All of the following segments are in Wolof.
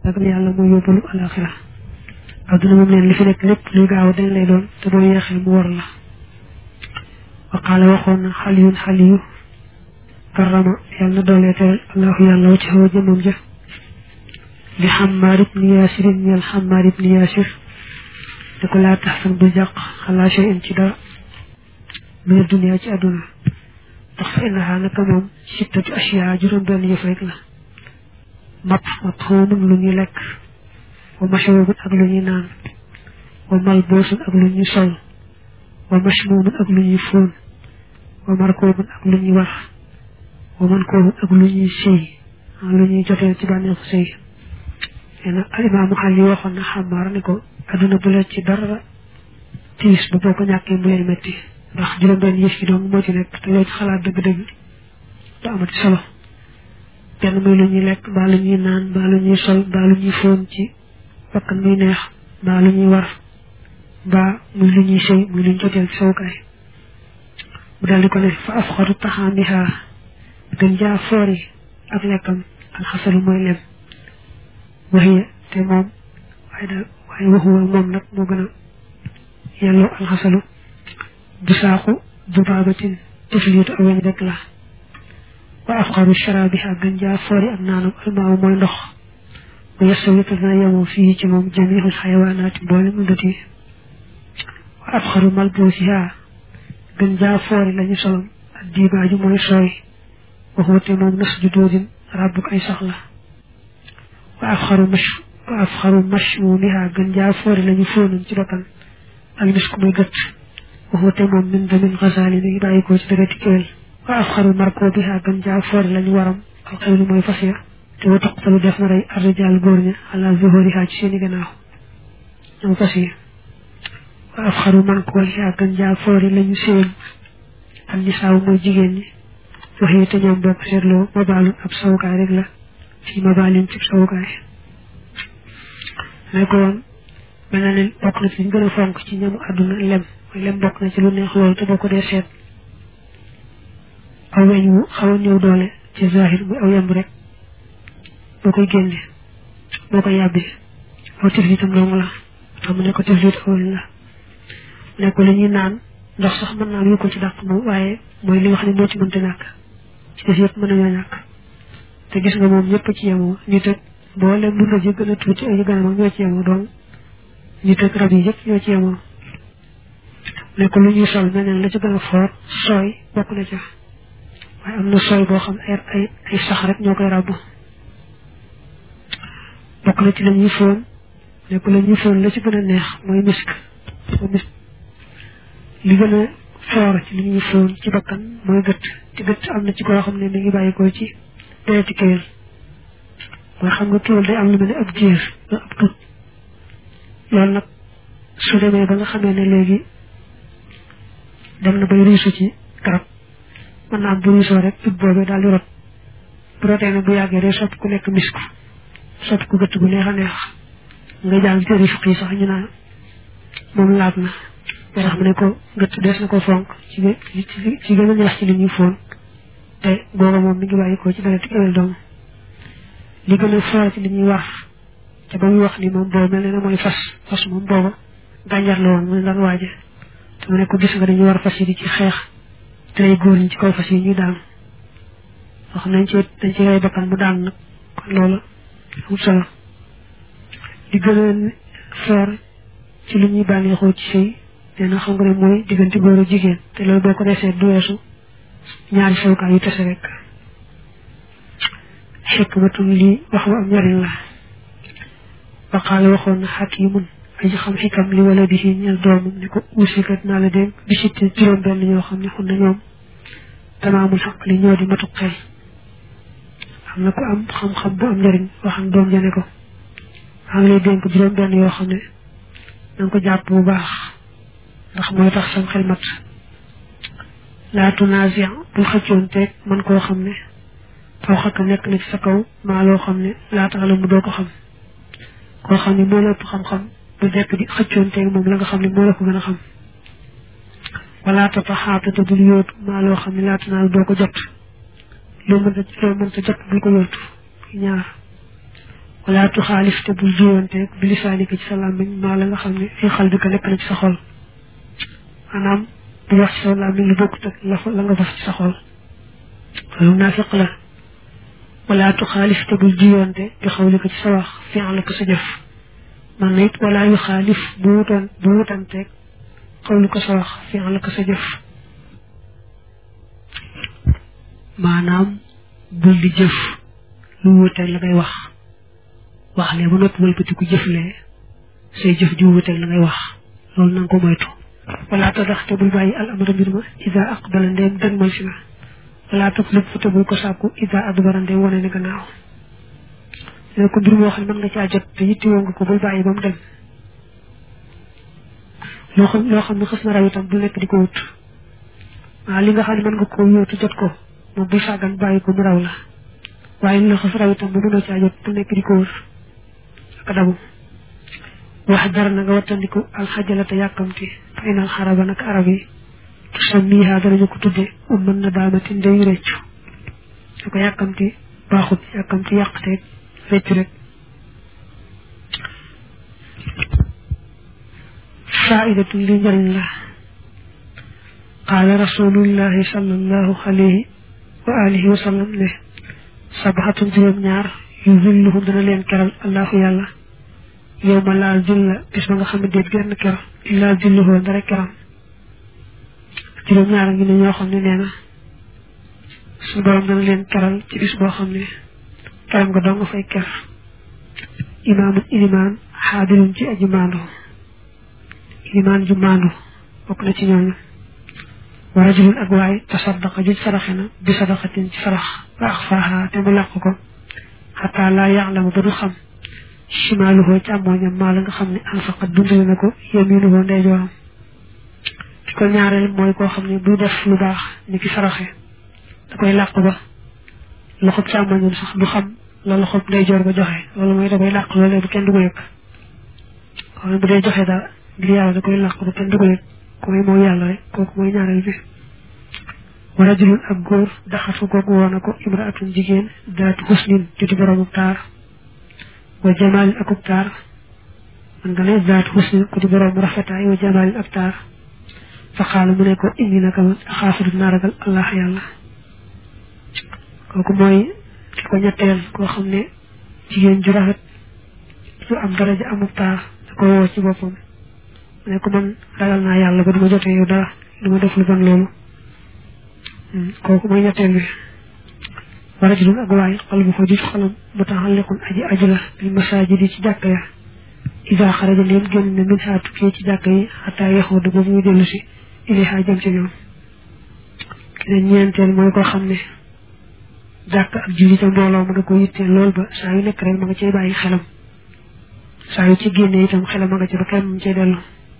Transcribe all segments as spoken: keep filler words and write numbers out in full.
ragal yàlla mooy yóbbalu alaxira adduna moom leen li fi nekk lépp luy gaaw dañ lay doon te boo yeexee mu war la wa qaala waxoon na xaliyun xaliyu karama yàlla na doolee teral allahu yàlla wa ci xaw jëmam ja li Xammaar ibni Yaasir ñeel Xammaar ibni Yaasir te ko laa tax fan bu jàq xalaa shay in ci dara mina dunya ci àdduna ndax fa innaha naka moom sittatu asiyaa juróom benn yëf rek la mat mat xoomun lu ñuy lekk wa mashrubun ak lu ñuy naan wa malboosun ak lu ñuy sol wa mashmuumun ak lu ñuy fóon wa markoobun ak lu ñuy war wa mankoobun ak lu ñuy sëy lu ñuy jotee ci bànneexu sëy nee al imaamu Xali waxoon na Xammaar ne ko adduna bu la ci dara tiis ba boo ko ñàkkee mu lay metti ndax juróom benn yëf yi dong moo ci nekk te loo ci xalaat dëgg-dëgg du amati solo benn muy lu ñuy lekk mbaa lu ñuy naan mbaa lu ñuy sol mbaa lu ñuy fóon ci bakkan muy neex mbaa lu ñuy war mbaa muy lu ñuy sëy muy lu ñu joteel ci sawukaay mu daldi ko ne fa afxaru taxaamiha gën jaa foori ak lekkam alxasalu mooy lem waxiya te moom waaye daal waaye waxuwa moom nag moo gën a yelloo alxasalu bu saaxu bu baabatin tifliitu ak weñ rek la wa afxaru sharaabiha gën jaa foori ak naanam almaaw mooy ndox bu yesawi te dina yemoo fii ci moom jamiixul xayawaanaati mboolem ndat yi wa afxaru malboosiha gën jaa foori lañu solom ak diibaaju mooy sooy waxuwa te moom nas ju doodin ràbbuk ay soxla wa afxaru mash wa afxaru mashmuumiha gën jaa foori lañu fóonum ci bakkan ak mis ku muy gët waxuwa te moom min damin xasaali mi ngi bàyyi ko ci dëgati kéwél wa afxaru markoobiha gën jaa foori lañu waram ak xëylu mooy fas ya te wa taqtalu def na rey arrijaal góor ña ala zuhuriha ci seeni gannaaw ñoom fas yi wa afxaru mankooliha gën jaa foori lañu séen ak nisaaw mooy jigéen ñi waxee te ñoom boo ko seetloo mabaalun ab sawukaay rek la ci mabaalin ci sawukaay ne ko woon mel na leen bokk na ci liñ gën a fonk ci ñamu àdduna lem mooy lem bokk na ci lu neex loolu te boo ko dee seet aw weñ wu xaw a ñëw doole ci zahir muy aw yemb rek boo koy génne boo koy yàbbi aw tiflitam dong la xam ne ko tiflit aw weñ la ne ko li ñuy naan ndox sax mën naa yu ko ci dàq moom waaye mooy li nga xam ne moo ci mënta ñàkk ci def yëpp mën nañoo ñàkk te gis nga moom ñëpp ci yemoo nit ak boole bu la ji gën a tuuti ay gën a mag ñoo ci yemoo donc nit ak rab yi yëpp ñoo ci yemoo ne ko lu ñuy sol mel ne la ci gën a foor sooy bokk na ca waaye am na sooy boo xam ay ay ay sax rek ñoo koy ràbb bokk na ci la ñuy fóon ne ko la ñuy fóon la ci gën a neex mooy misk misk li gën a foor ci li ñuy fóon ci bakkan mooy gët ci gët am na ci koo xam ne mi ngi bàyyi ko ci deeti kéwél mooy xam nga kéwél day am lu mel ne ab jiir ab tut loolu nag su demee ba nga xamee ne léegi dem na bay riisu ci garab mën naa am bu riisoo rek tut boobee daal di rot bu rotee nag bu yàggee day sotti ku nekk misku sotti ku gëtt gu neex a neex nga jàng ci tëri fiq yi sax ñu naan moom laab na moo tax mu ne ko gëtt des na ko fonk ci ci gën a neex ci li ñuy fóon te googa moom mi ngi bàyyi ko ci dereti kéwél dong li gën a foor ci li ñuy war te ba muy wax ni moom boobu mel ne na mooy fas fas moom booba gànjar la woon mu ne daan waaje te mu ne ko gis nga dañuy war fas yi di ci xeex te lay góor ñi ci kaw fas yi ñuy daan wax nañ ci dañ ci rey bakkan mu daan nag kon loolu amul solo li gën a foor ci li ñuy bànneexoo ci sëy nee na xam nga ne mooy diggante góor ak jigéen te loolu boo ko desee du weesu ñaari sawukaay yu tase rek xikmatum lii wax ba am njariñ la waqaale waxoon na xakimun aji xam xikam li wala bi ci ñel doomam ne ko usikat naa la dénk bi sitte juróom benn ñoo xam ne xun na ñoom tamaamul xaq li ñoo di matuk xel am na ko am xam-xam bu am njariñ waxam doom jane ko maa ngi lay dénk juróom benn yoo xam ne na nga ko jàpp bu baax ndax mooy tax sam xel mat laa tunaasi bul xëccoon teeg man koo xam ne faw xakka nekk na ci sa kaw maa loo xam ne laa tax la mu doo ko xam koo xam ne moo la ëpp xam-xam bu nekk di xëccoon teeg moom la nga xam ne moo la ko gën a xam wala tataxaata te bul yóotu maa loo xam ne laata naa doo ko jot loo mënta loo mënta jot bul ko yóotu ñaar wala tu khalif te bul jiwante bi lisanika ci salam ma la nga xamni fi xalbika nek na ci sa xol manam bu wax salam lu bokku tak la la nga fas ci sa xol lu nafiq la wala tu khalif te bul jiwante bi xawlika ci sa wax fi alaka sa jëf man nit wala yu khalif bu wutan bu wutante xawlika sa wax fi alaka sa jëf manam bul di jëf lu wuté la ngay wax wax le bu nopp wëlbati ku jëflé say jëf ju wuté la ngay wax lool nang ko moytu wala tadaxte bul bayyi al amru birma iza aqbala ndem degmal ci la wala tafluk futa bul ko sakku iza adbara ndem woné ni gannaaw né ko bir mo xam man nga ci jot te yitti wo nga ko bul bayyi bam dem lo xam lo xam ne xasna raw itam bu nek diko wut wa li nga xam man nga ko yotu jot ko mo bu sagan bayyi ko mu raw la waye li xas raw itam bu mëno ci jot bu nek diko wut ak dabu wax dara nga watandiko al khajalata yakamti fa inal haraba nak arabi samiha dara ñu ko tuddé umman nadamati ndey reccu ko yakamti baxut yakamti yaqte reccu rek fa'idatu li njariñ la qala rasulullahi sallallahu alayhi wa alihi wa sallam ne sabhatun juroom ñaar yuzilluhum dana leen keral allahu yalla yawma la zilla bis nga xamne deet genn ker illa zilluhu dara keram juroom ñaar ngi ñoo xamne neena su borom dana leen keral ci bis bo xamne keram nga dong fay ker imam iman hadirun ci aji mandu iman ju mandu bok na ci ñooñu wa rajulun ak waay tasaddaqa ji saraxena bi sadaqatin ci sarax wa akhfaha te mu laq ko hatta la ya'lamu bu xam shimaluhu chamoñam ma la nga xamni anfaqa dundal nako yaminuhu ndey joram ko ñaarel moy ko xamni bu def lu bax ni ki saraxe da koy laq ba loxo chamoñam sax du xam la loxo ndey jor ba joxe lolu moy da koy laq lolé bu kenn du ko yek ko bu day joxe da ngir yalla da koy laq bu kenn du ko yek ko moy mo yalla rek koku moy ñaarel bi wa rajulun ak goor daxatu gogu wonako imra'atun jigen daatu husnin ci borom tar wa jamal akuktar ngane zaat husn ko di borom rafetay wa jamal aktar fa xala mu ne ko indi naka xaafiru naragal allah yalla koku moy ko ñettel ko xamne jigen ju rafet su am daraja amuktar ko wo ci bopam ne ko man ragal na yalla ba duma joté yow dara duma def lu bon lolu koku moy ñettel bi ورجل أقوى قلبه جيش خلم متعلق أجي أجلة بالمساجد تجاكيا إذا خرج اليوم جن منها تكي تجاكي حتى يخوض بمو دلسي إليها جمت اليوم كنا نيانتين مويكو خمني جاك أبجيلي تنبولا ومدكو يتين لول با سايو نكرل مغا جي باي خلم سايو تجيني يتم خلم مغا جي بكام من جي دلو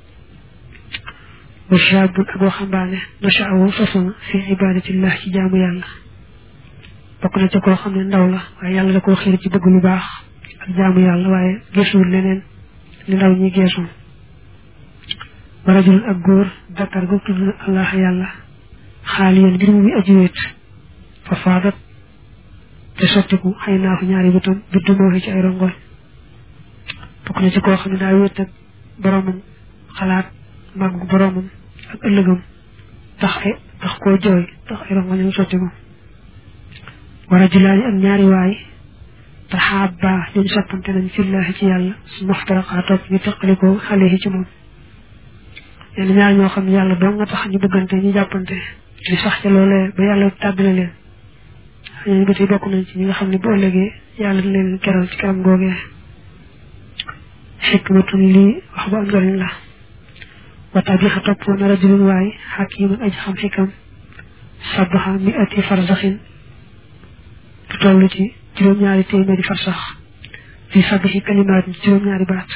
وشاب أبو خمباني نشأه فصل في عبادة الله جامو يالله bokk na ci ko xamne ndaw la waye yalla da ko xir ci bëgg lu baax ak jaamu yalla waye gessul leneen li ndaw ñi gessu barajul ak goor dakar go tuddu allah yalla xaliyan bir mu aji wet fa faadat te sottiku xeyna fu ñaari bëtum biddu mo ci ay rongol bokk na ci ko xamne da wet ak boromum xalaat mag boromum ak ëllëgam tax ay tax ko joy tax ay rongol ñu sottiku ورجلان أن ناري واي تحابا ينشطن تنن في الله جيال محترقاتك يتقلقوا عليه جمون يعني نار ñoo xam yalla do nga tax ñu bëggante ñu jappante li sax ci lolé ba yalla tagal leen ñu bëti bokku nañ ci ñi nga xam ni bo légé yalla leen kéral ci karam gogé hikmatun li wax ba ngal la wa tabiha top na rajulun waay hakimun aj xam hikam sabaha mi'ati farzakhin tollu ci juroom ñaari téeméeri farsax fi sabihi kalimaat juroom ñaari baat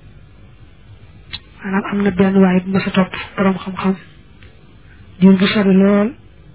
manam amna benn waay bu ma sa top borom xam xam diir bu sori lool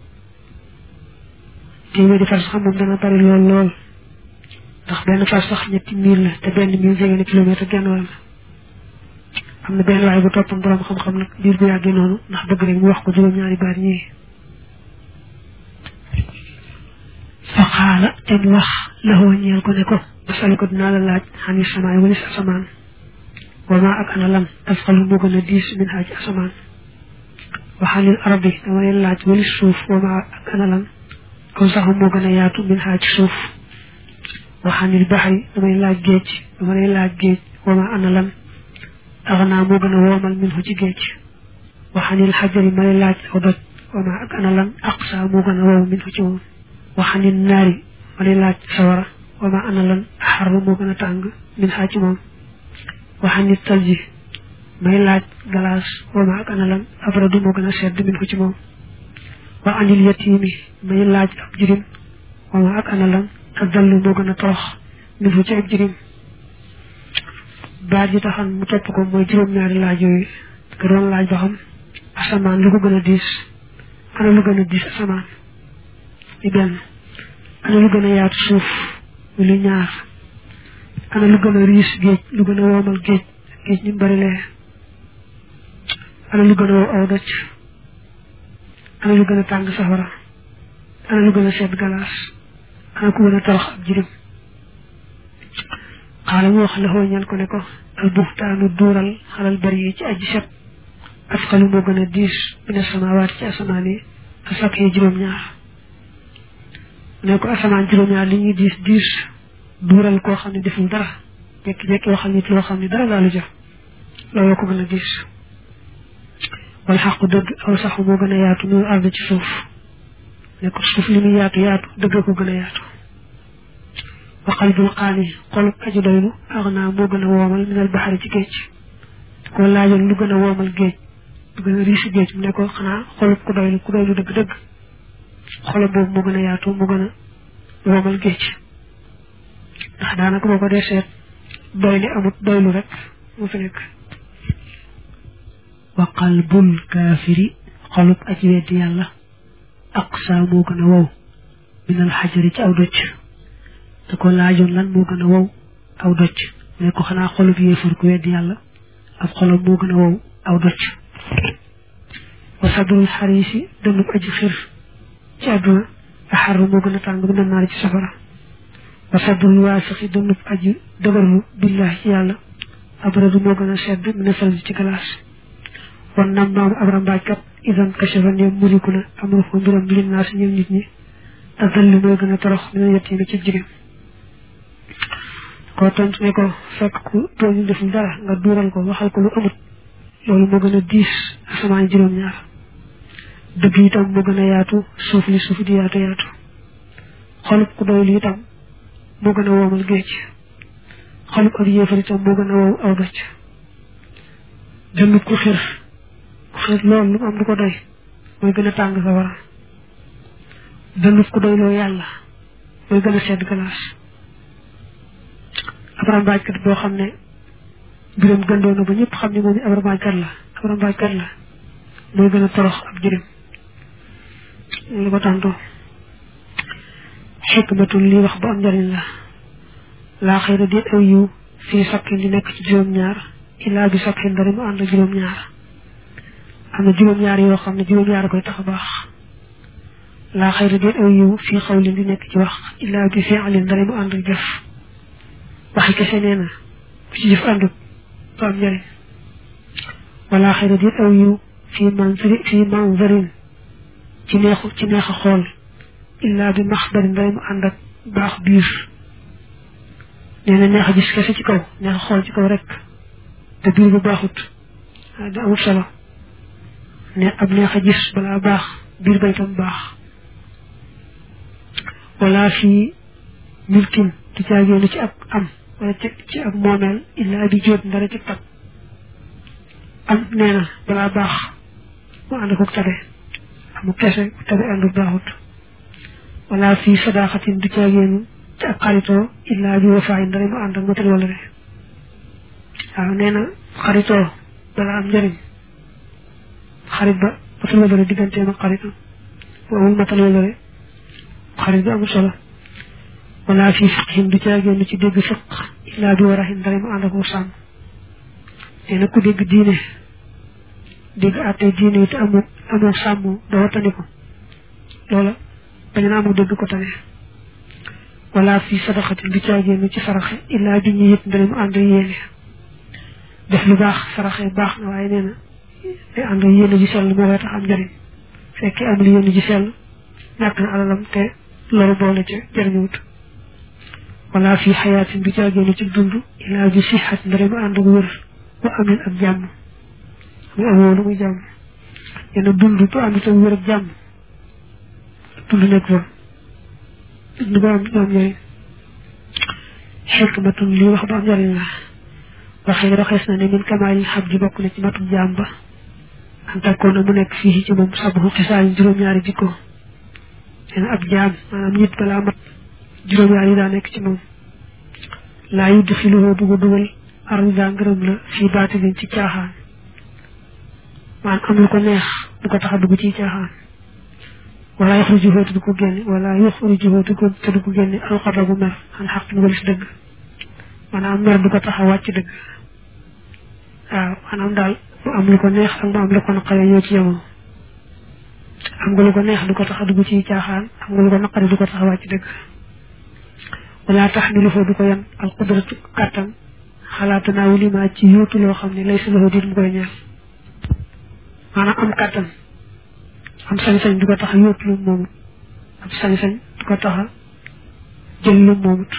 téeméeri farsax moom dana bari lool lool ndax benn farsax ñetti mil la te benn mil jege na kilomètre genn wàll amna benn waay bu toppam borom xam xam nag diir bu yàggee noonu ndax bëgg rek mu wax ko juroom ñaari baat ñi فقال تنوخ له نيال كو نيكو مسالكو دنا لا لاج حني السماء وليس السمان وما أكن لم أفقل بغن ديس من حاج أسمان وحن الأرض دما لاج ولي السوف وما أكن لم أوسعهم بغن ياتو من حاج سوف وحن البحر دما لاج جيج دما لاج جيج وما أنا لم أغنى بغن ومل منه جيج وحن الحجر ما لاج أودت وما أكن لم أقصى بغن ومل منه جيج وحن النار ما لاج سورة وما أنا لم أحر بغن تانغ من حاج موم وحن التلج ما لاج غلاس وما أكن لم أبرد بغن سد منه جيج موم وعن اليتيم ما لاج أبجرم وما أكن لم أدل بغن طرخ منه جيج جرم baaji taxan mu top ko moy juroom ñaari laaj yoy ko doon laaj ba xam asaman lu ko gëna diis ana lu gëna diis asaman di ben ana lu gëna yaatu suuf lu ñaar ana lu gëna riis geej lu gëna womal geej geej ni bari le ana lu gëna aw dëcc ana lu gëna tàng safara ana lu gëna sedd galas ana ku gëna torox ak jirim قال موخ له ñal ko ne ko al buhtanu dural halal bari ci aji set afqalu mo gëna diis bina samawat ci asamani asak yi juroom ñaar ne ko asaman juroom ñaar li ñi diis diis dural ko xamni deful dara jek jek lo xamni lo xamni dara la lu jox lo ko gëna diis wal haqq deug aw sax mo gëna yaatu ñu ard ci suuf ne ko suuf li mi yaatu yaatu deug ko gëna yaatu وقلب القاني قلب أجي دوينو أغنى مو غنا وومال من البحر ci geej ko laajoon lu gëna woomal geej lu gëna riis geej mu ne ko xanaa xolub ku doylu ku doylu dëgg dëgg xolub boobu mu gëna yaatu mu gëna woomal geej ndax daanaka boo ko dee seet doyli amut doylu rek mu fi nekk wa qalbul kaafiri xolub aji weddi yàlla aqsa moo gëna wow min al xajari ci aw doj da ko laajoon lan moo gën a wow aw doj ne ko xanaa xolub yéefar ku weddi yàlla ak xolam moo gën a wow aw doj wa sadrul xariisi dënub aji xir ci àdduna axar moo gën a tàng bi naar ci safara wa sadrul waasixi dënub aji dëgërlu billahi ci yàlla abradu moo gën a sedd mina sal ci galaas wan nam maamu ab rambaajkat idan kashafa ne muriku na amul ko mbiram li naa si ñëw nit ñi adallu mooy gën a torox mina yettiimi ci jigéen ko tont ne ko fekk ku tooñu deful dara nga duural ko waxal ko lu amut loolu moo gën a diis asamaan juróom ñaar dëgg itam moo gën a yaatu suuf li suuf di yaatu yaatu xolub ku doy li itam moo gën a woomal géej xolub ak yéefar itam moo gën a wow aw doj dënnub ku xir ku xir loolu lu am du ko doy mooy gën a tàng sawara dënnub ku doy loo yàlla mooy gën a sedd galaas abram baajkat boo xam ne biram gëndoo na ba ñëpp xam ne moom i abram baajkat la abram baajkat la mooy gën a torox ab jërim li ko tàntoo xikmatul li wax bu am njariñ la laa xëyra déet aw yiw fii sakkin di nekk ci juróom-ñaar ilaa bi sakkin dara mu ànd juróom-ñaar am na juróom-ñaar yoo xam ne juróom-ñaar koy tax a baax laa xëyra déet aw yiw fii xawlin di nekk ci wax ilaa bi fi'lin dara mu ànd jëf waxi kese nee na bu ci jëf àndut du am njariñ wala xëyra déet aw yiw fii manzari fii manzarin ci neexu ci neex a xool illaa bi maxdarin dara mu ànd ak baax biir nee na neex a gis kese ci kaw neex a xool ci kaw rek te biir bu baaxut da amut solo ne ab neex a gis balaa baax biir ba itam baax wala fii milkin di caagéenu ci ab am wala ci ci ab moomeel illaa bi jóot ndara ci tab am nee na balaa baax mu ànd ko tabe amu kese tabe àndu baaxut wala fii sadaqatin di caagéenu ci ab xaritoo illaa bi wafaayi ndara mu ànd ak matal wala re waaw nee na xaritoo balaa am njëriñ xarit ba matal wala re digganteem ak xaritam wawul matal wala re xarit bi amul solo wala fi fiqhin du caagéenu ci dégg fiq illaa bi warahin dara mu ànd ak sàmm nee na ku dégg diine dégg àtte diine te amoo amoo sàmm doo tane ko loola bañ na amu dégg ko tane wala fi sadaqatin bi caagéenu ci saraxe illaa bi ñu yëpp ndale mu ànd yéene def lu baax saraxe baax na waaye nee na day ànd yéene ji sell moo koy tax am njëriñ fekkee amul yéene ji sell ñàkk na alalam te loru boole ca jëriñuwut wala fi xayaatin bi caagéenu ci dund illaa bi sixat ndale mu ànd wër wa amin ak jàmm muy amoo lu muy jàmm nee na dund bu ànd tam wër ak jàmm dund nekk fa dund ba am am njëriñ xikmatun lii wax ba am njëriñ la waxee roxees na ne min kamaalil xab ji bokk na ci matum jaam ba an takkoon na mu nekk fii ci moom sabu xisaalin juróom-ñaari jikko nee na ab jaam maanaam nit balaa mat juróom-ñaari yi daa nekk ci moom laa yudd fi lu bu ko dugal arida ngërëm la fii baatilin ci caaxaan maanaam am lu ko neex du ko tax a dugg ci caaxaan wala yuxrijuhu te du ko génne wala yuxrijuhu te du ko génne alxadabu mer an xaq nu walis dëgg maanaam mer du ko tax a wàcc dëgg waaw maanaam daal mu am lu ko neex ak mu am lu ko naqare ñoo ci yemoo am nga lu ko neex du ko tax a dugg ci caaxaan am nga lu ko naqare du ko tax a wàcc dëgg wala taxmiluhu du ko yan alqudratu kàttan xalaatu naa wuli ma ci yóotu loo xam ne lay sa loxo dit mu koy ñeel maanaam am kàttan am sañ-sañ du ko tax a yóotu lu moomut am sañ-sañ du ko tax a jël lu moomut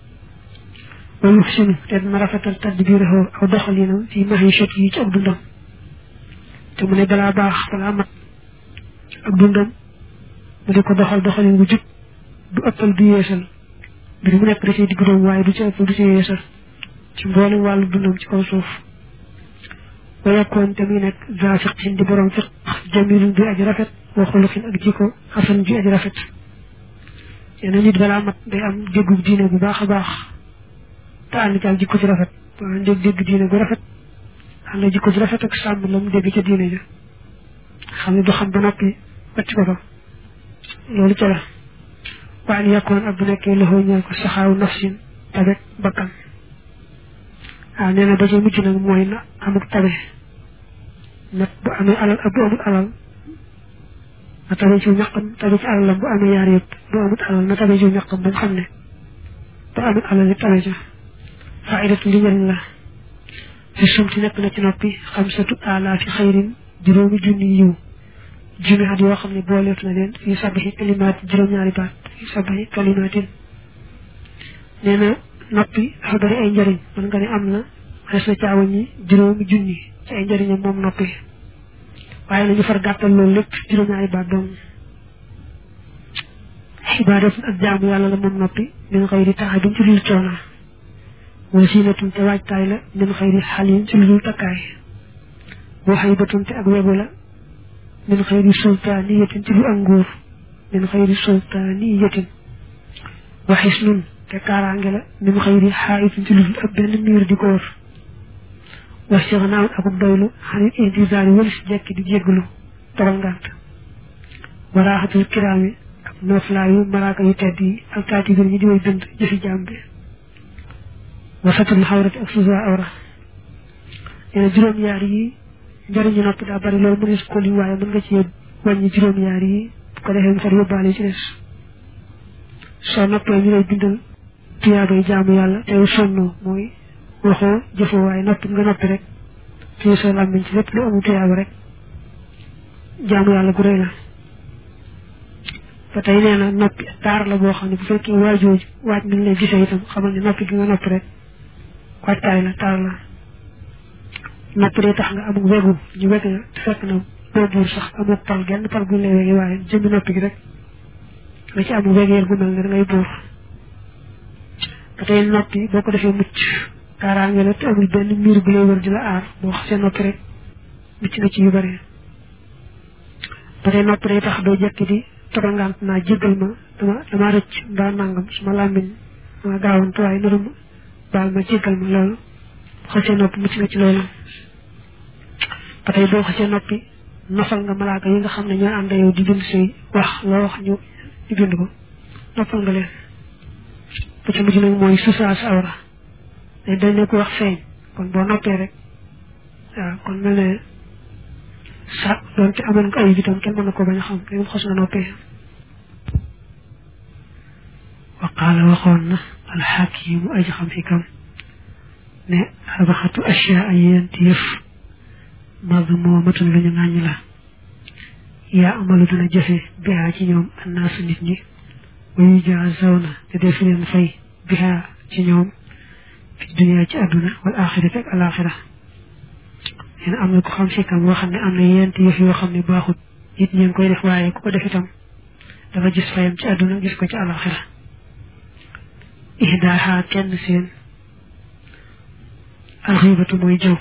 wa yuxsinu te dina rafetal tadbirahu aw doxalinam fi mahishat yi ci ak dundam te mu ne balaa baax balaa mat ak dundam mu di ko doxal doxalin bu jub du ëppal du yeesal mbir mu nekk da cee digg doom waaye du ci ëppal du ci yeesal ci mboolem wàllu dundam ci kaw suuf wa yakkoon te muy nekk za fiqhin di borom fiq jamilun bi aji rafet wa xuluqin ak jikko xasan bi aji rafet yeneen nit balaa mat day am déggub diine bu baax a baax te ànd ci ak jikko ci rafet waaye dégg dégg diine bu rafet ànd jikko ci rafet ak sàmm la mu dégg ca diine ja xam ne du xam ba noppi wàcc ko fa loolu ca la waaye yakkoon ak bu nekkee loxoo ñeel ko saxaaw nafsin tabek bakkan waaw nee na ba ca mujj nag mooy na amuk tabe nag bu amee alal ak bu amul alal na tabe ci ñaqam tabe ci alalam bu amee yaar yëpp bu amul alal na tabe ci ñaqam ba mu xam ne bu amul alal it tabe ca faidatu li njëriñ la fi sumti nekk na ci noppi xamsatu alaafi xayrin juróomi junni yiw junni at yoo xam ne booleetu na leen fii sabaxi kalimaat juróom-ñaari baat fii sabaxi kalimaatin nee na noppi dafa bari ay njëriñ mën nga ne am na xes na caawa ñi juróomi junni ci ay njëriñam moom noppi waaye nañu far gàttal loolu lépp juróom-ñaari baat doom xibaadatin ak jaamu yàlla la moom noppi min xëyri taxabin ci lul coona wa siinatun te waajtaay la min xëyri xalin ci lul takkaay wa xaybatun te ak wegu la min xëyri sultaaniyatin ci lu ak nguur min xëyri sultaaniyatin wa xisnun te kaaraange la min xëyri xaayitin ci lu ab benn miir di ko wër wa sixnaawun akub doylu xanit intisaari wëlis jekki di jégglu togal ngànt wa raaxatul kiraami ak nooflaayu malaaka yu tedd yi ak taati bir ñi di way dënd jëfi jaam bi wa satul xawrati ak suusa awra nee na juróom-ñaar yi njëriñu noppi daa bari loolu mënees ko lim waaye mën nga ci wàññi juróom-ñaar yi bu ko defee mu far yóbbaale ci des soo noppee ñu lay bindal tuyaabay jaamu yàlla teew sonnoo mooy waxoo jëfoo waaye noppi nga noppi rek téye sa làmmiñ ci lépp lu amul tuyaaba rek jaamu yàlla gu rëy la ba tey nee na noppi taar la boo xam ne bu fekkee waajoo waaj nañ lay gisee itam xamal ne noppi gi nga noppi rek waajtaay la taar la noppi dee tax nga amul wegu ñu weg la te fekk na boo buur sax amul pal genn pal guñ lay wegi waaye jëmmi noppi gi rek nga ci amul wegeel gu mel ne da ngay buur ba tey noppi boo ko defee mucc kaaraange la te amul benn miir bu lay wër di la aar boo xasee noppi rek mucc nga ci yu bari ba tey noppi day tax doo jekki di tobangant naa jéggal ma dama dama rëcc mbaa nangam suma làmmiñ dama gaawantu waaye narum baal ma jéggal ma loolu boo xasee noppi mucc nga ci loolu ba tey boo xasee noppi nofal nga malaaka yi nga xam ne ñoo ànd yow di bind say wax loo wax ñu di bind ko noppal nga leen ba ci mujj nag mooy susaas awra te dañ ne ko wax feeñ kon boo noppee rek waaw kon mel ne sa doonte amoon nga ay itam kenn mën na ko bañ a xam léegi xas nga noppee wa qaala waxoon na alxakimu aji xam xikam ne arbaxatu ashyaa yenti yëf madmuumatun lu ñu ŋàññ la yaa amalu dana jëfe bihaa ci ñoom annaasu nit ñi wa yujaazawna te def leen fay bihaa ci ñoom fi dunya ci àdduna wal axirati ak alaxira nee na am na ko xam xikam boo xam ne am na yenti yëf yoo xam ne baaxut nit ñi ngi koy def waaye ku ko def itam dafa gis fayam ci àdduna gis ko ci alaxira ihdaaha kenn seen alxibatu mooy jëw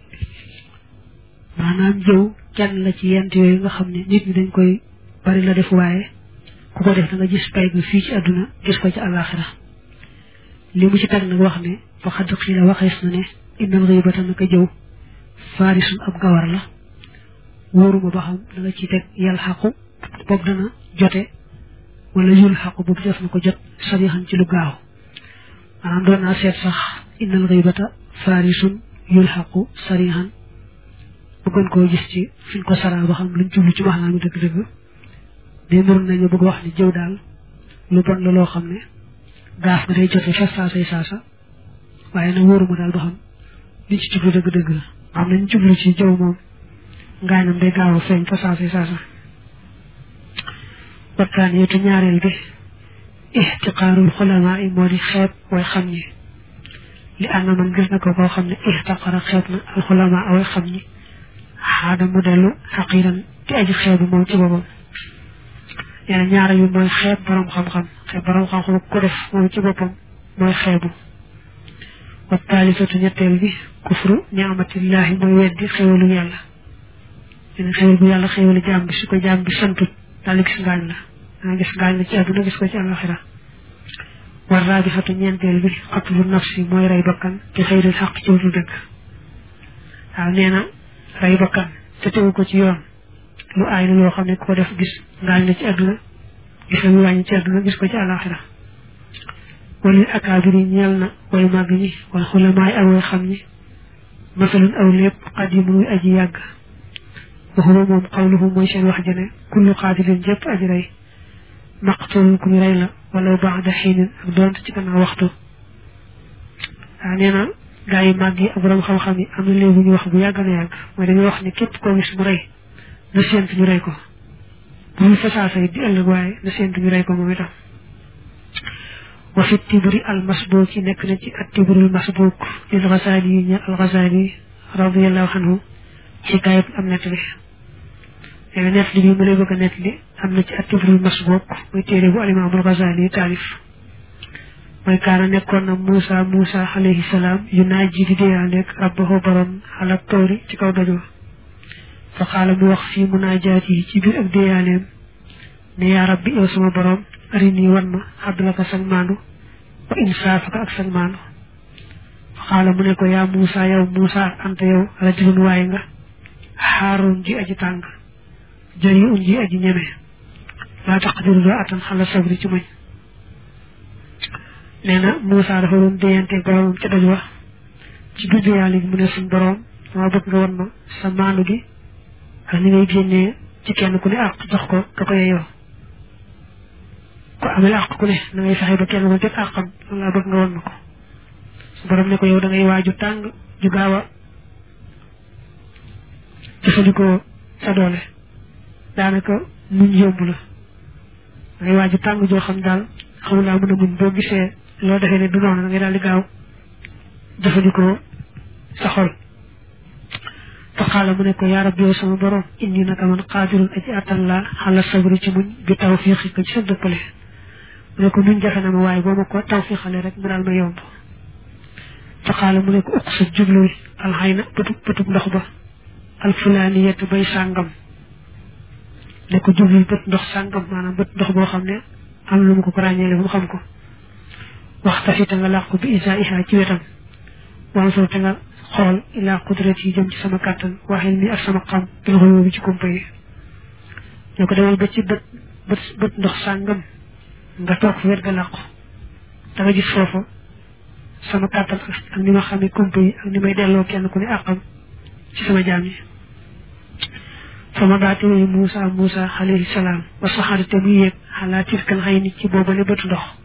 maanaam jëw kenn la ci yent yooyu nga xam ne nit ñi dañ koy bari la def waaye ku ko def da nga gis pay bi fii ci àdduna gis ko ci alaxira li mu ci tag nag wax ne fa xadd xiila waxees na ne innal xibata naka jëw faarisun ab gawar la wóoruma ba xam da nga ciy teg yal xaqu boobu dana jote wala yul xaqu boobu def na ko jot sarixan ci lu gaaw maanaam doon naa seet sax innal xibata faarisun yul xaqu sarixan bëggoon koo gis ci fiñ ko saraa ba xam luñ jublu ci maanaam dëgg-dëgg day mënoon nañu bëgg wax ne jëw daal lu bon la loo xam ne gaaf nga day jote fa saasay saasa waaye nag wóoruma daal ba xam liñ ci jublu dëgg-dëgg la xam nañ jublu ci jëw moom ngaañam day gaaw a feeñ fa saasay saasa wattaan yeetu ñaareel bi ixtiqaarul xulamaa yi moo di xeeb way xam ñi li ànd na man gis na ko koo xam ne ixtaqara xeeb na al xulamaa way xam ñi xaada mu dellu xaqiiran di aji xeebu moom ci boppam nee na ñaara yu mooy xeeb borom xam-xam xeeb borom xam-xam ko def moom ci boppam mooy xeebu wa taalisatu ñetteel bi kufru ni'matillahi mooy weddi xéwalu yàlla nee na xéwal bu yàlla xéwalu jaam bi su ko jaam bi santut daal gis ngaañ la danga gis ngaañ la ci àdduna gis ko ci alaxira war raabixatu ñeenteel bi xatlu nafsi mooy rey bakkan te xëyril xaq ci wutu dëgg waaw nee na rey bakkan te tegu ko ci yoon lu aay la loo xam ne ko def gis ngaañ la ci àdduna gis la mu wàññi ci àdduna gis ko ci alaxira walil akaabiri ñeel na way màgg ñi wal xulamaay ak way xam ñi masalun aw lépp qadimun muy aji yàgg waxuma moom xawluhu mooy seen wax jane kullu xaatilin jëpp aji rey maqtulun ku ñu rey la wala ba'da xiinin ak doonte ci gannaaw waxtu waaw nee na gaa yi màgg yi ak borom xam-xam yi am na léegi ñu wax bu yàgg na yàgg mooy dañuy wax ne képp koo gis mu rey na séentu ñu rey ko bu ñu fasaasa yi di ëllëg waaye na séentu ñu rey ko moom itam wa fi tibri al masbuuk yi nekk na ci at tibrul masbuuk lil Ghazali yi ña al Ghazali radiyallahu anhu ci gaayib am nett li nee na nett li bi mu lay bëgg a nett li am na ci at tibrul masbuuk muy téere bu alimaamul Ghazali taalif mooy kaana nekkoon na Moussa Moussa alayhi salaam yu naaj ji di déyaaleeg rabbahu borom ala tawri ci kaw doj fa xaala mu wax fii munaajaat yi ci biir ak déyaaleem ne yaa rabbi yow sama borom arini wan ma abdulaka sag maandu wa insaafaka ak sag maandu fa xaala mu ne ko yaa Moussa yow Moussa anta yow rajulun waaye nga xaarun ji aji tàng jëri un ji aji ñeme laa taqdiru doo atan xala sabri ci muñ nee na Moussa dafa doon déyante boromam ca doj wax ci biir yàlla gi mu ne suñ borom dama bëgg nga wan ma sa maandu gi ak ni ngay génnee ci kenn ku ne àq jox ko ka ko yeyoo ko amel àq ku ne na ngay fexe ba kenn ko jot àqam loolu laa bëgg nga wan ma ko su borom ne ko yow da ngay waaju tàng ju gaaw a jëfandikoo sa doole daanaka muñ yomb la da ngay waaju tàng joo xam daal xamul laa mën a muñ boo gisee loo defee ne du noonu da ngay daal di gaaw jëfandikoo sa xol fa xaala mu ne ko yaa rabbi yow sama borom indi naka man qaadirun aji attan laa xala sabri ci muñ bi tawfiqi ko ci sa dëppale mu ne ko muñ jafe na ma waaye boo ma ko tawfiqale rek mu daal ma yomb fa xaala mu ne ko uq sa jublul alxayna bëtub bëtub ndox ba alfulaaniyatu bay sàngam ne ko jublul bët ndox sàngam maanaam bët ndox boo xam ne am lu mu ko ko ràññeele ba mu xam ko waxta fi te nga làq ko bi isa iha ci wetam wansoo te nga xool ilaa qudrat yi jëm ci sama kàttan waxin mi ak sama xam bil xuyoo bi ci kumpa yi ñoo ko demal ba ci bët bët bët ndox sàngam nga toog fa wet ga làqu da nga gis foofa sama kàttan ak ni ma xamee kumpa yi ak ni may delloo kenn ku ne àqam ci sama jaam yi sama baati woyu Moussa Moussa alayhi salaam wa saxaar te muy yéeg xalaa tilkal xay nit ci boobale bëtu ndox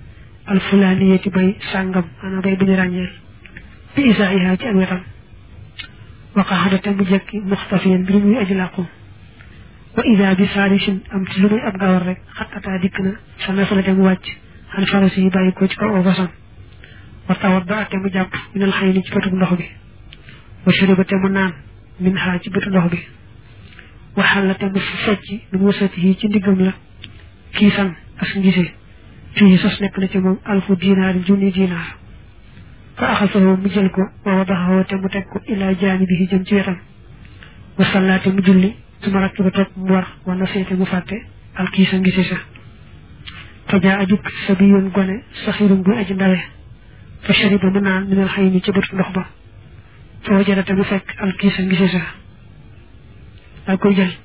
al fulaniyati bay sangam ana bay buñu ragnel bi isaiha ci ak wetam wa qahadata mu jekki mukhtafiyan bi muy aji laqu wa idha bi sarisin am ci lu muy ab gawar rek xatata dik na sa nafala dem wacc an farasi yi bayyi ko ci kaw basan wa tawadda te mu japp min al hayni ci bëtu ndox bi wa shuriba te mu naan min ha ci bëtu ndox bi wa halata mu fecci du musati ci ndigam la kisan as ngise fi sos nek na ci mom alfu dinar junni dinar fa akhasahu mu jël ko wa wadahu te mu tek ko ila janibihi jëm ci wetam wa sallati mu julli suma rakba tok mu war wala sété mu faté al kisa ngise sa fa jaa ajuk sabiyun gone sakhirun bu aji ndawe fa shariba mu naan min al hayni ci bëtu ndox ba fa wajada te mu fekk al kisa ngise sa ak koy jël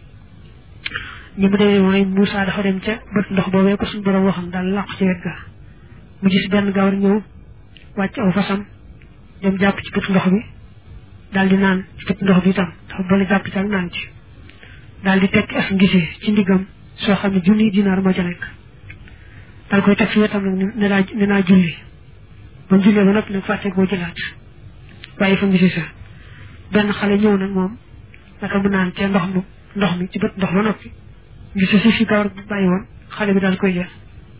ñi mu demee mooy Moussa dafa dem ca bët ndox boobee ko suñu borom waxam daal làqu ci wet ga mu gis benn gawar ñëw wàcc aw fasam dem jàpp ci bët ndox bi daal di naan ci bët ndox bi itam dafa boole jàpp ci ak naan ci daal di tekki as ngise ci ndigam soo xam ne junni dinaar moo ca nekk daal koy teg fi wetam nag ne naa ne naa julli ba jullee ba noppi nag fàtte koo jëlaat bàyyi fa ngise sa benn xale ñëw nag moom naka mu naan ca ndox mu ndox mi ci bët ndox ba noppi gis ci fi gawar bi bàyyi woon xale bi daal koy jël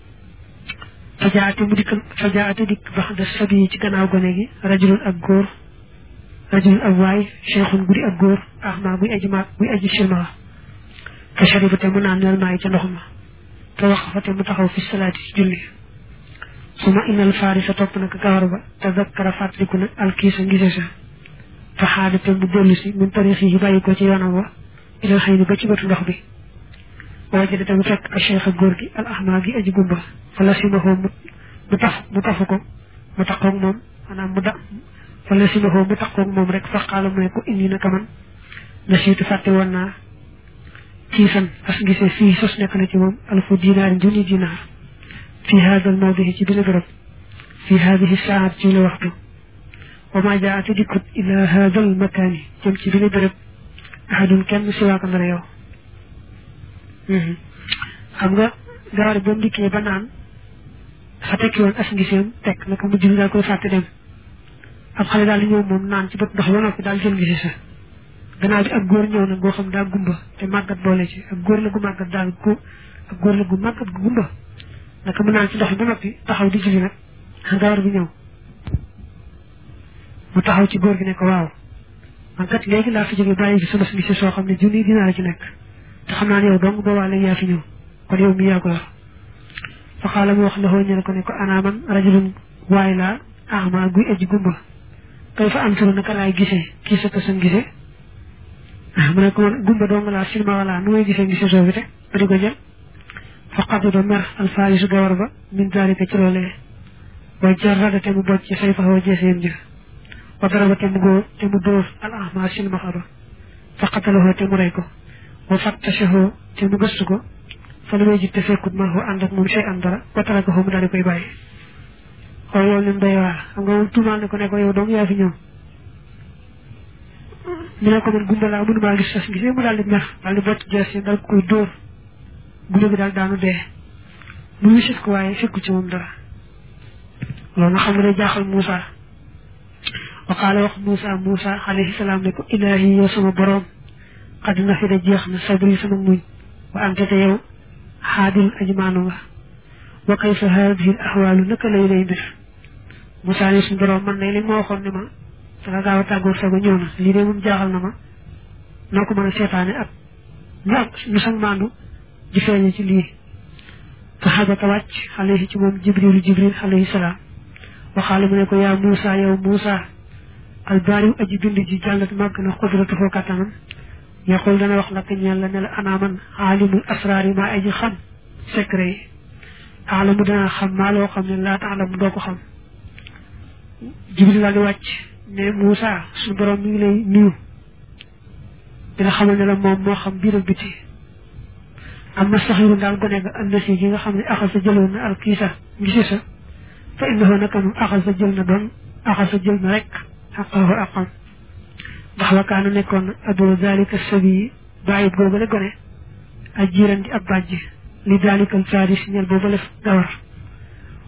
fajaate mu dikk fajaate dikk bax da sabi ci gannaaw gone gi rajulun ak góor rajulun ak waay cheikhun gudi ak góor ahma buy aji maag buy aji silma fa shariba te mu naan nel maay ca ndox ma te wax fa te mu taxaw fi salaati ci julli suma inal farisa topp nag gawar ba tazakkara fàttaliku nag alkiisa ngise sa fa xaada te mu dellu si min tarixi yi bàyyi ko ci yoonam wa ilal xëy ni ba ci bëtu ndox bi wajade tam fekk ak cheikh góor gi al ahma gi aji gumba fala simaho mu taf mu tafu ko mu taxoog moom maanaam mu da fala simaho mu taxoog moom rek fa xaala mu ne ko indi naka man na siitu fàtte woon naa kiisan as gisee fii sos nekk na ci moom alfu dinaar junni dinaar fi hada al mawdihi ci bile bërëb fi hadihi saat ci la waxtu wa ma jaati dikut ila hada al makani jëm ci bile bërëb ahadun kenn siwaaka ndara yow xam nga gawar ba mu dikkee ba naan fa tekki woon as ngiseem tekk naka mu julli daal koy fàtte dem ab xale daal di ñëw moom naan ci bët ndox ba noppi daal jël ngise sa gannaaw bi ak góor ñëw nag boo xam daa gumba te màggat boole ci ak góor la gu màggat daal gu ak góor la gu màggat gu gumba naka mu naan ci ndox bi ba noppi taxaw di julli nag gawar bi ñëw mu taxaw ci góor gi ne ko waaw man kat léegi laa fi jóge bàyyi fi sama ngise soo xam ne junni dinaa la ci nekk te xam naa ne yow dong boobaa léegi yaa fi ñëw kon yow mi yaa ko yor fa xaala mu wax la xoo ñene ko ne ko ana man rajulun waay laa ahma guy aji gumba kay fa am solo naka laay gisee kii sa sa gisee mu ne ko man gumba dong laa silma wala nu may gisee gisee soo fi te ba di ko jël fa xaduda mer alfaarisu gawar ba min daalika ci loolee way jarrada te mu bocc say fa xoo jeeseem jë wa daraba te mu góor te mu dóor al ahma silma xaba fa xatalahoo te mu rey ko wa fattashahu te mu gëstu ko fa lu may jitte fekkut ma xoo ànd ak moom sey am dara ba tara ko xoo mu daal di koy bàyyi xool loolu lim doy waar xam nga moom tuumaal ne ko ne ko yow dong yaa fi ñëw mu ne ko man gumba laa mënumaa gis sas gisee mu daal di mer daal di bott jees yi daal koy dóor gune bi daal daanu dee mu wisit ko waaye fekku ci moom dara loolu nga xam ne day jaaxal Moussa wa qaala wax Moussa Moussa alayhi salaam ne ko ilaahi yow sama boroom xad na fi da jeex na sabri sama muñ wa ante te yow xaadil ajmaanu nga wa kayfa haadihi al ahwaalu naka lay lay mbir Moussa ne suñu borom man ne li ma waxoon ne ma danga gaaw a tàggoo sago ñëw na lii de moom jaaxal na ma noo ko mën a seetaane ak ñu ak ñu sang maandu di feeñe ci lii fa xabata wàcc alayhi ci moom jibrilu jibril alayhi salaam waxaale mu ne ko yaa Moussa yow Moussa albaariw aji bind ji jàllat màgg na xudratu foo kattanam yaqul dana wax la ñeel la ne la ana man aalimul asraar yi maa aji xam secret yi aalamu dana xam maa loo xam ne laa taalamu doo ko xam jibril la di wàcc ne Moussa suñu borom mi ngi lay nuyu dina xamal ne la moom moo xam biir ak biti am na saxiru daal gone ga am na si gi nga xam ne axal sa jëloon na al kiisa ngisi sa fa innahu naka moom axal sa jël na doon axal sa jël na rek xaqahu aqam ndax wakaana nekkoon na ado dalika sabi bàyyit boobale gone ak jiiran di ab bàjj li dalikal faris ñel boobale gawar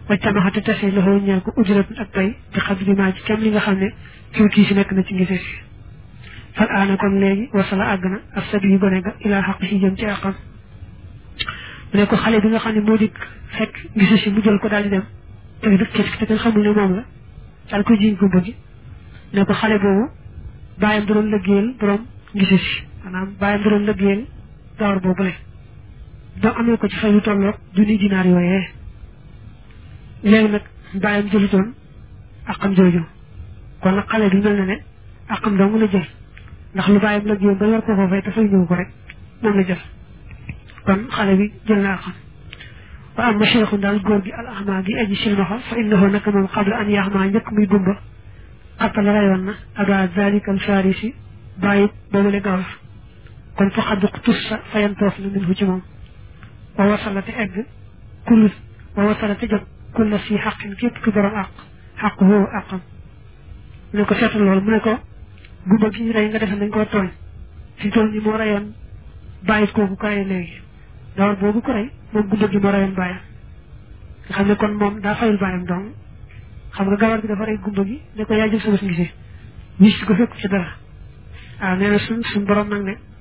wacca ma xati tase la xoo ñeel ko ujrat ak pay bi xadri ma ci kam li nga xam ne fii kii si nekk na ci ngise si fal aana kon léegi wasala àgg na ak sadi yu gone ga ilaa xaq si jëm ci àqam mu ne ko xale bi nga xam ne moo dikk fekk ngise si mu jël ko daal di dem te dëkk te kenn xamul ne moom la daal ko jiñ ko bëgg ne ko xale boobu bàyyam da doon lëggéeyal borom ngise si maanaam bàyyam da doon lëggéeyal gawar boobu le doo amee ko ci fay lu tolloog junni dinaar yooyee léegi nag bàyyam jëlutoon àqam jooju kon nag xale bi mel na ne àqam dong la jël ndax lu bàyyam lëggéeyal ba war ko ko fay te fay ñëw ko rek moom la jël kon xale bi jël na àqam wa am ma cheikhun daal góor gi al ahma gi aji silmaxa fa innahu naka moom qabla an yaxma njëkk muy gumba xattala rayoon na aba zalika al farisi bàyyit boobule gawar kon fa xadduq tussa fayantoof na min fu ci moom wa wasala te egg kull wa wasala te jot kulla si xaqin képp ki borom àq xaq woowu àqam mu ne ko seetal loolu mu ne ko gumba gi ñu rey nga defe nañ koo tooñ fi toll ni moo rayoon bàyyit kooku ko rey léegi gawar boobu ko rey moom gumba gi moo rayoon bàyyam nga xam ne kon moom daa fayul bàyyam dong xam nga gawar gi dafa rey gumba gi ne ko yaa jël sa bés ngisee wis ko fekk ci dara waaw nee na suñ suñ borom nag ne